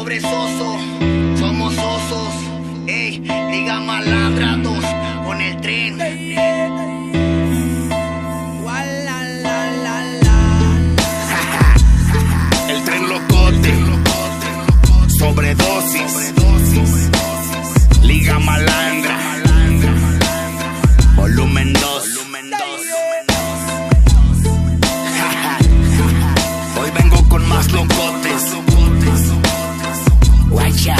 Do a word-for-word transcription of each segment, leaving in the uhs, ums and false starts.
pobre soso, somos osos. Ey, liga malandrados con el tren. El tren locote, sobredosis, liga malandra, volumen dos. Hoy vengo con más locotes. Guacha.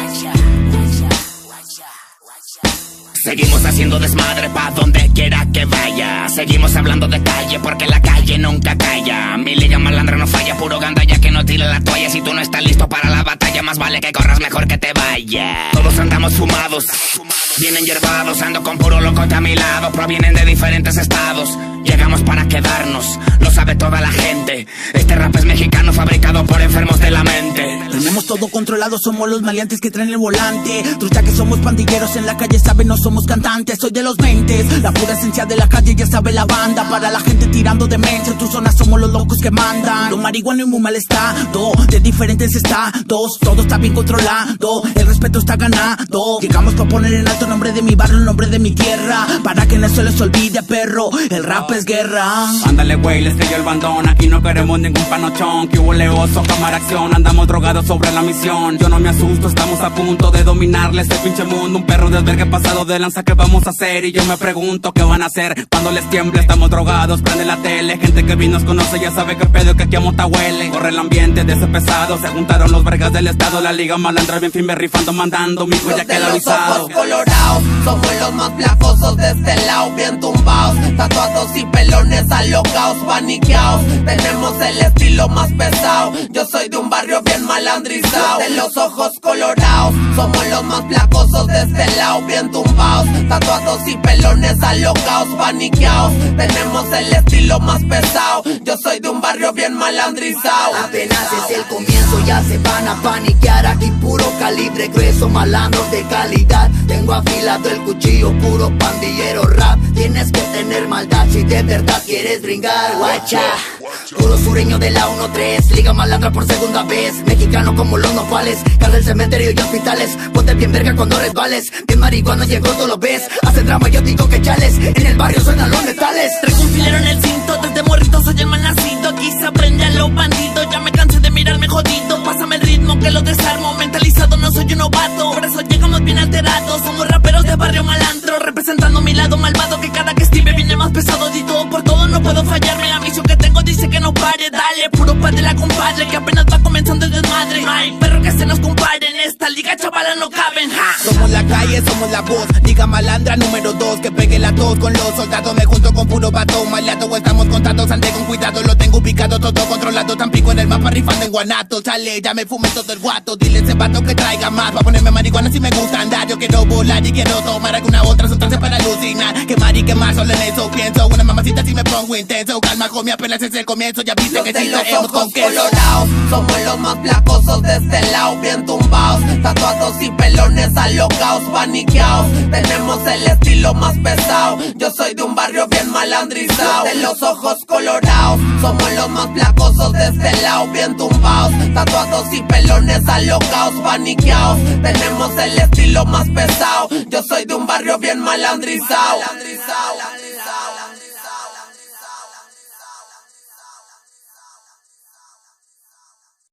Seguimos haciendo desmadre pa' donde quiera que vaya. Seguimos hablando de calle porque la calle nunca calla. Mi liga malandra no falla, puro gandalla que no tira la toalla. Si tú no estás listo para la batalla, más vale que corras, mejor que te vaya. Todos andamos fumados, vienen yerbados, ando con puro locote a mi lado. Provienen de diferentes estados, llegamos para quedarnos, lo sabe toda la gente. Este rap es mexicano, fabricado por enfermos de la mente. Tenemos todo controlado, somos los maleantes que traen el volante. Trucha que somos pandilleros en la calle, saben, no somos cantantes. Soy de los veinte, la pura esencia de la calle, ya sabe la banda. Para la gente tirando demencia, en tu zona somos los locos que mandan. Lo marihuano y muy mal estado, de diferentes estados, todo está bien controlado, el respeto está ganado. Llegamos para poner en alto el nombre de mi barrio, el nombre de mi tierra, para que no se les olvide, perro, el rap es guerra. Ándale güey, les cayó el bandón, aquí no queremos ningún panochón. Que hubo leoso, cámara acción, andamos drogados sobre la misión. Yo no me asusto, estamos a punto de dominarle este pinche mundo. Un perro de albergue pasado de lanza, ¿qué vamos a hacer? Y yo me pregunto, ¿qué van a hacer? Cuando les tiemble, estamos drogados, prende la tele. Gente que bien nos conoce, ya sabe qué pedo, que aquí a mota huele. Corre el ambiente de ese pesado, se juntaron los vergas del estado. La liga malandra bien firme rifando, mandando, mi hijo ya queda avisado. Colorados, somos los más placosos de este lado, bien tumbados, tatuados y pelones alocados, paniqueados. Tenemos el estilo más pesado, yo soy de un barrio bien malandrizado. De los ojos colorados, somos los más placosos de este lado, bien tumbados, tatuados y pelones alocados, paniqueados. Tenemos el estilo más pesado, yo soy de un barrio bien malandrizado. Apenas es el comienzo, ya se van a paniquear. Aquí puro calibre grueso, malandros de calidad. Tengo afilado el cuchillo, puro pandillero rap. Tienes que tener maldad si de verdad quieres brincar, guacha. Puro sureño de la uno tres, liga malandra por segunda vez. Mexicano como los nopales, carga el cementerio y hospitales. Ponte bien verga cuando resbales, bien marihuana y el gordo lo ves. Hacen drama, yo digo que chales, en el barrio suenan los metales. Traigo un filero en el cinto, desde morrito soy el mal nacido. Aquí se aprende a los bandidos, ya me cansé de mirarme jodido. Pásame el ritmo que lo desarmo, mentalizado no soy un novato. Por eso llegamos bien alterados, somos raperos de barrio malandro, representando mi lado malvado, que cada que estive viene más pesado. Y todo por todo no puedo fallarme, la misión que tengo dice que no pare. Dale, puro padre la compadre, que apenas va comenzando el desmadre. Ay, perro que se nos compare, en esta liga chavala no caben, ja. Somos la calle, somos la voz, liga malandra número dos, que pegue la tos con los soldados. Me junto con puro vato maleado, estamos contados, ande con cuidado. Lo tengo ubicado, todo controlado, tan pico en el mapa, rifando en guanato. Chale, ya me fumé todo el guato, dile a ese vato que traiga más, pa' ponerme marihuana si me gusta andar. Yo quiero volar y quiero tomar alguna otra sustancia para alucinar. Quemar y quemar, solo en eso pienso. Una mamacita si me pongo intenso, calma homie, apenas es el comienzo. Ya viste que si traemos con queso. Colorados, somos los más placosos de este lado, bien tumbados, tatuados y pelones alocados, paniqueados. Tenemos el estilo más pesado, yo soy de un barrio bien malandrizado. De los ojos colorados, somos los más placosos de este lado, bien tumbados, tatuados y pelones alocados, paniqueados. Tenemos el estilo más pesado, yo soy de un barrio bien malandrizado.